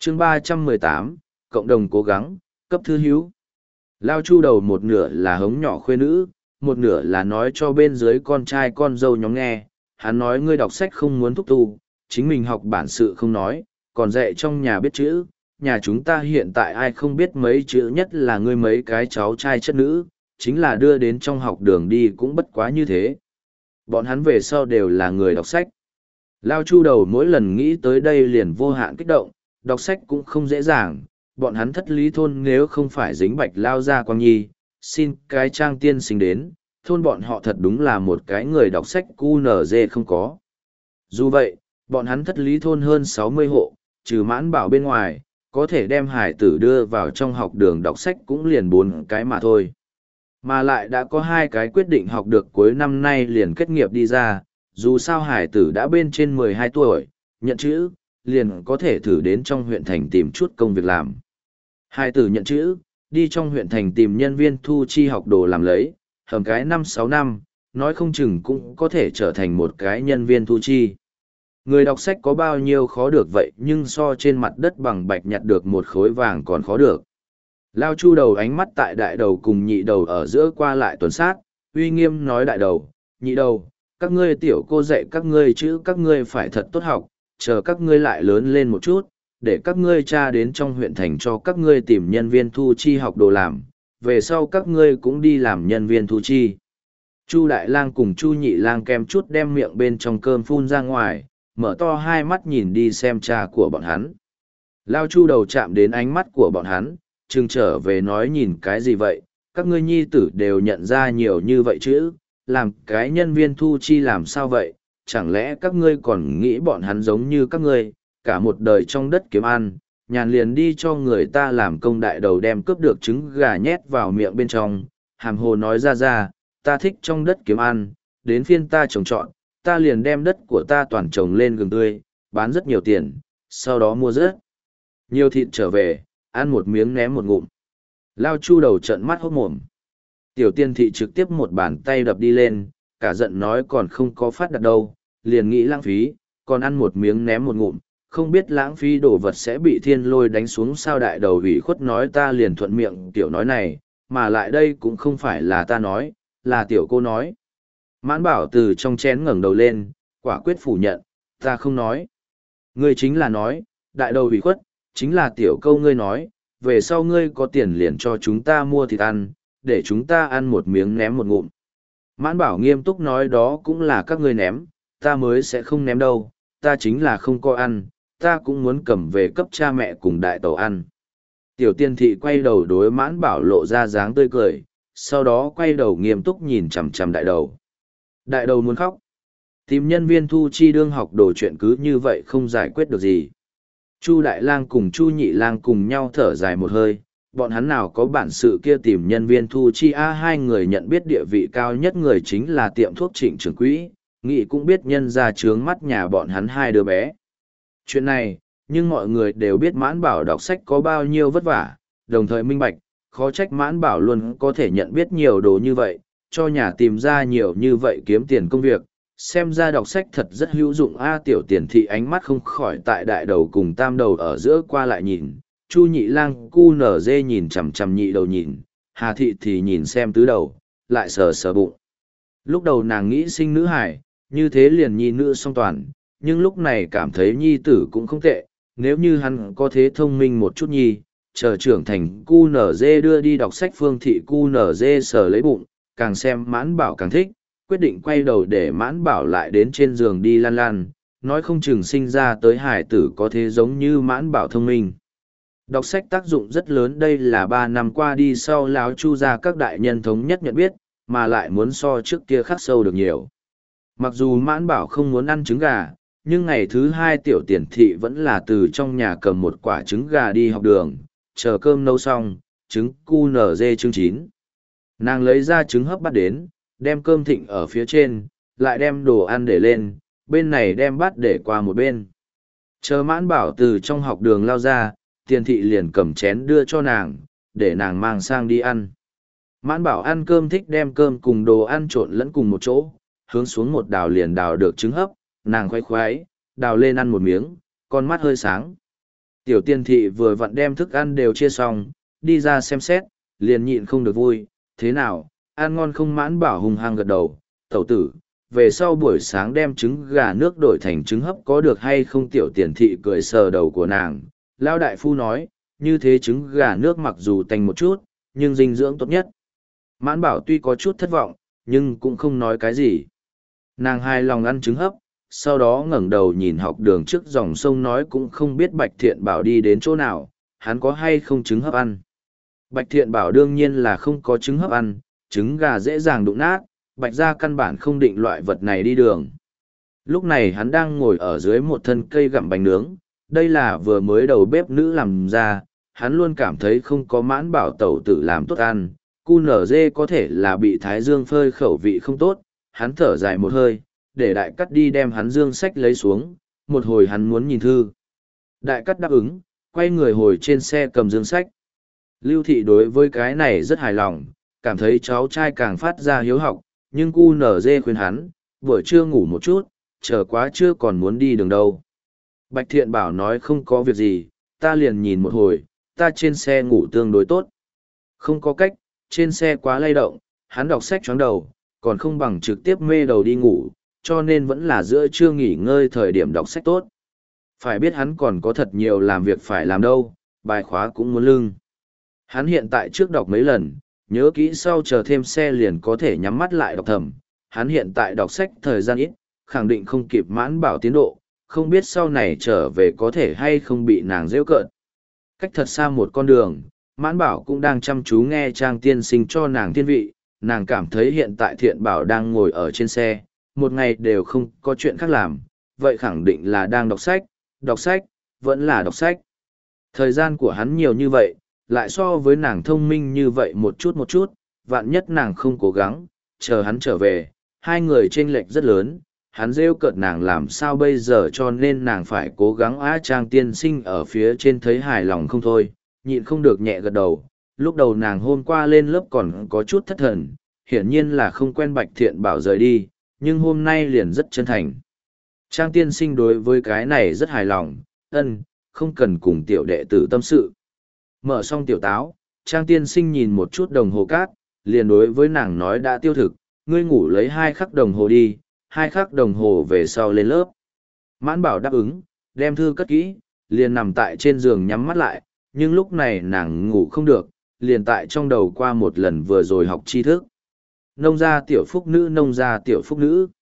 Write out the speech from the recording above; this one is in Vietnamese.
chương 318, cộng đồng cố gắng, cấp thư hữu. Lao Chu đầu một nửa là hống nhỏ khuê nữ, một nửa là nói cho bên dưới con trai con dâu nhóm nghe. Hắn nói ngươi đọc sách không muốn thúc tu, chính mình học bản sự không nói, còn dạy trong nhà biết chữ. Nhà chúng ta hiện tại ai không biết mấy chữ, nhất là ngươi mấy cái cháu trai chất nữ, chính là đưa đến trong học đường đi cũng bất quá như thế. Bọn hắn về sau đều là người đọc sách. Lao Chu đầu mỗi lần nghĩ tới đây liền vô hạn kích động, đọc sách cũng không dễ dàng, bọn hắn Thất Lý thôn nếu không phải dính Bạch Lao Gia Quang Nhi, xin cái Trang tiên sinh đến, thôn bọn họ thật đúng là một cái người đọc sách QNZ không có. Dù vậy, bọn hắn Thất Lý thôn hơn 60 hộ, trừ Mãn Bảo bên ngoài, có thể đem hải tử đưa vào trong học đường đọc sách cũng liền 4 cái mà thôi. Mà lại đã có 2 cái quyết định học được cuối năm nay liền kết nghiệp đi ra, dù sao hải tử đã bên trên 12 tuổi, nhận chữ, liền có thể thử đến trong huyện thành tìm chút công việc làm. Hải tử nhận chữ, đi trong huyện thành tìm nhân viên thu chi học đồ làm lấy, hầm cái 5-6 năm, nói không chừng cũng có thể trở thành một cái nhân viên thu chi. Người đọc sách có bao nhiêu khó được vậy, nhưng so trên mặt đất bằng bạch nhặt được một khối vàng còn khó được. Lao Chu đầu ánh mắt tại đại đầu cùng nhị đầu ở giữa qua lại tuần sát, uy nghiêm nói đại đầu, nhị đầu, các ngươi tiểu cô dạy các ngươi chữ, các ngươi phải thật tốt học, chờ các ngươi lại lớn lên một chút, để các ngươi cha đến trong huyện thành cho các ngươi tìm nhân viên thu chi học đồ làm, về sau các ngươi cũng đi làm nhân viên thu chi. Chu Đại Lang cùng Chu Nhị Lang kem chút đem miệng bên trong cơm phun ra ngoài, mở to hai mắt nhìn đi xem cha của bọn hắn. Lao Chu đầu chạm đến ánh mắt của bọn hắn, trừng trở về nói nhìn cái gì vậy, các ngươi nhi tử đều nhận ra nhiều như vậy chứ, làm cái nhân viên thu chi làm sao vậy, chẳng lẽ các ngươi còn nghĩ bọn hắn giống như các ngươi, cả một đời trong đất kiếm ăn, nhàn liền đi cho người ta làm công. Đại đầu đem cướp được trứng gà nhét vào miệng bên trong, hàm hồ nói ra, ta thích trong đất kiếm ăn, đến phiên ta trồng trọt, ta liền đem đất của ta toàn trồng lên gừng tươi, bán rất nhiều tiền, sau đó mua rất nhiều thịt trở về, ăn một miếng ném một ngụm. Lao Chu đầu trợn mắt hốt mồm. Tiểu Tiên thị trực tiếp một bàn tay đập đi lên, cả giận nói còn không có phát đặt đâu, liền nghĩ lãng phí, còn ăn một miếng ném một ngụm, không biết lãng phí đồ vật sẽ bị thiên lôi đánh xuống sao. Đại đầu ủy khuất nói ta liền thuận miệng tiểu nói này, mà lại đây cũng không phải là ta nói, là tiểu cô nói. Mãn Bảo từ trong chén ngẩng đầu lên, quả quyết phủ nhận, ta không nói. Ngươi chính là nói, đại đầu ủy khuất, chính là tiểu câu ngươi nói, về sau ngươi có tiền liền cho chúng ta mua thịt ăn, để chúng ta ăn một miếng ném một ngụm. Mãn Bảo nghiêm túc nói đó cũng là các ngươi ném, ta mới sẽ không ném đâu, ta chính là không có ăn, ta cũng muốn cầm về cấp cha mẹ cùng đại tẩu ăn. Tiểu Tiên thị quay đầu đối Mãn Bảo lộ ra dáng tươi cười, sau đó quay đầu nghiêm túc nhìn chằm chằm đại đầu. Đại đầu muốn khóc. Tìm nhân viên thu chi đương học đồ chuyện cứ như vậy không giải quyết được gì. Chu Đại Lang cùng Chu Nhị Lang cùng nhau thở dài một hơi, bọn hắn nào có bản sự kia tìm nhân viên thu chi. Hai người nhận biết địa vị cao nhất người chính là tiệm thuốc Trịnh trưởng quỹ, nghĩ cũng biết nhân ra trướng mắt nhà bọn hắn 2 đứa bé. Chuyện này, nhưng mọi người đều biết Mãn Bảo đọc sách có bao nhiêu vất vả, đồng thời minh bạch, khó trách Mãn Bảo luôn có thể nhận biết nhiều đồ như vậy, cho nhà tìm ra nhiều như vậy kiếm tiền công việc. Xem ra đọc sách thật rất hữu dụng. Tiểu Tiền thị ánh mắt không khỏi tại đại đầu cùng tam đầu ở giữa qua lại nhìn, Chu Nhị Lang cu nở dê nhìn chằm chằm nhị đầu nhìn, Hà thị thì nhìn xem tứ đầu, lại sờ sờ bụng. Lúc đầu nàng nghĩ sinh nữ hải, như thế liền nhi nữ song toàn, nhưng lúc này cảm thấy nhi tử cũng không tệ, nếu như hắn có thế thông minh một chút nhi, chờ trưởng thành cu nở dê đưa đi đọc sách. Phương thị cu nở dê sờ lấy bụng, càng xem Mãn Bảo càng thích, quyết định quay đầu để Mãn Bảo lại đến trên giường đi lăn lăn, nói không chừng sinh ra tới hải tử có thế giống như Mãn Bảo thông minh. Đọc sách tác dụng rất lớn, đây là 3 năm qua đi sau Lão Chu gia các đại nhân thống nhất nhận biết, mà lại muốn so trước kia khắc sâu được nhiều. Mặc dù Mãn Bảo không muốn ăn trứng gà, nhưng ngày thứ 2 Tiểu Tiền thị vẫn là từ trong nhà cầm một quả trứng gà đi học đường, chờ cơm nấu xong, trứng cu nở dê trứng chín. Nàng lấy ra trứng hấp bắt đến, đem cơm thịnh ở phía trên, lại đem đồ ăn để lên, bên này đem bát để qua một bên. Chờ Mãn Bảo từ trong học đường lao ra, Tiền thị liền cầm chén đưa cho nàng, để nàng mang sang đi ăn. Mãn Bảo ăn cơm thích đem cơm cùng đồ ăn trộn lẫn cùng một chỗ, hướng xuống một đào liền đào được trứng hấp, nàng khoái khoái, đào lên ăn một miếng, con mắt hơi sáng. Tiểu tiên thị vừa vặn đem thức ăn đều chia xong, đi ra xem xét, liền nhịn không được vui, thế nào, ăn ngon không? Mãn bảo hung hăng gật đầu, tẩu tử, về sau buổi sáng đem trứng gà nước đổi thành trứng hấp có được hay không? Tiểu tiền thị cười sờ đầu của nàng, lao đại phu nói, như thế trứng gà nước mặc dù tanh một chút, nhưng dinh dưỡng tốt nhất. Mãn bảo tuy có chút thất vọng, nhưng cũng không nói cái gì. Nàng hài lòng ăn trứng hấp, sau đó ngẩng đầu nhìn học đường trước dòng sông nói cũng không biết Bạch Thiện Bảo đi đến chỗ nào, hắn có hay không trứng hấp ăn. Bạch Thiện Bảo đương nhiên là không có trứng hấp ăn, trứng gà dễ dàng đụng nát, Bạch gia căn bản không định loại vật này đi đường. Lúc này hắn đang ngồi ở dưới một thân cây gặm bánh nướng, đây là vừa mới đầu bếp nữ làm ra, hắn luôn cảm thấy không có Mãn Bảo tẩu tử làm tốt ăn, cu nở dê có thể là bị thái dương phơi khẩu vị không tốt, hắn thở dài một hơi, để đại cắt đi đem hắn dương sách lấy xuống, một hồi hắn muốn nhìn thư. Đại cắt đáp ứng, quay người hồi trên xe cầm dương sách. Lưu thị đối với cái này rất hài lòng, cảm thấy cháu trai càng phát ra hiếu học, nhưng cu nở dê khuyên hắn, buổi trưa ngủ một chút, chờ quá trưa còn muốn đi đường đâu. Bạch Thiện Bảo nói không có việc gì, ta liền nhìn một hồi, ta trên xe ngủ tương đối tốt. Không có cách, trên xe quá lay động, hắn đọc sách choáng đầu, còn không bằng trực tiếp mê đầu đi ngủ, cho nên vẫn là giữa trưa nghỉ ngơi thời điểm đọc sách tốt. Phải biết hắn còn có thật nhiều làm việc phải làm đâu, bài khóa cũng muốn lưng. Hắn hiện tại trước đọc mấy lần, nhớ kỹ sau chờ thêm xe liền có thể nhắm mắt lại đọc thầm. Hắn hiện tại đọc sách thời gian ít, khẳng định không kịp Mãn Bảo tiến độ, không biết sau này trở về có thể hay không bị nàng rêu cợt. Cách thật xa một con đường, Mãn Bảo cũng đang chăm chú nghe Trang tiên sinh cho nàng thiên vị, nàng cảm thấy hiện tại Thiện Bảo đang ngồi ở trên xe, một ngày đều không có chuyện khác làm, vậy khẳng định là đang đọc sách, vẫn là đọc sách. Thời gian của hắn nhiều như vậy, lại so với nàng thông minh như vậy một chút, vạn nhất nàng không cố gắng, chờ hắn trở về, hai người chênh lệch rất lớn, hắn rêu cợt nàng làm sao bây giờ, cho nên nàng phải cố gắng. Trang tiên sinh ở phía trên thấy hài lòng không thôi, nhịn không được nhẹ gật đầu. Lúc đầu nàng hôm qua lên lớp còn có chút thất thần, hiển nhiên là không quen Bạch Thiện Bảo rời đi, nhưng hôm nay liền rất chân thành. Trang tiên sinh đối với cái này rất hài lòng, không cần cùng tiểu đệ tử tâm sự. Mở xong tiểu táo, Trang tiên sinh nhìn một chút đồng hồ cát, liền đối với nàng nói đã tiêu thực, ngươi ngủ lấy 2 khắc đồng hồ đi, 2 khắc đồng hồ về sau lên lớp. Mãn Bảo đáp ứng, đem thư cất kỹ, liền nằm tại trên giường nhắm mắt lại, nhưng lúc này nàng ngủ không được, liền tại trong đầu qua một lần vừa rồi học tri thức. Nông gia tiểu phúc nữ, nông gia tiểu phúc nữ.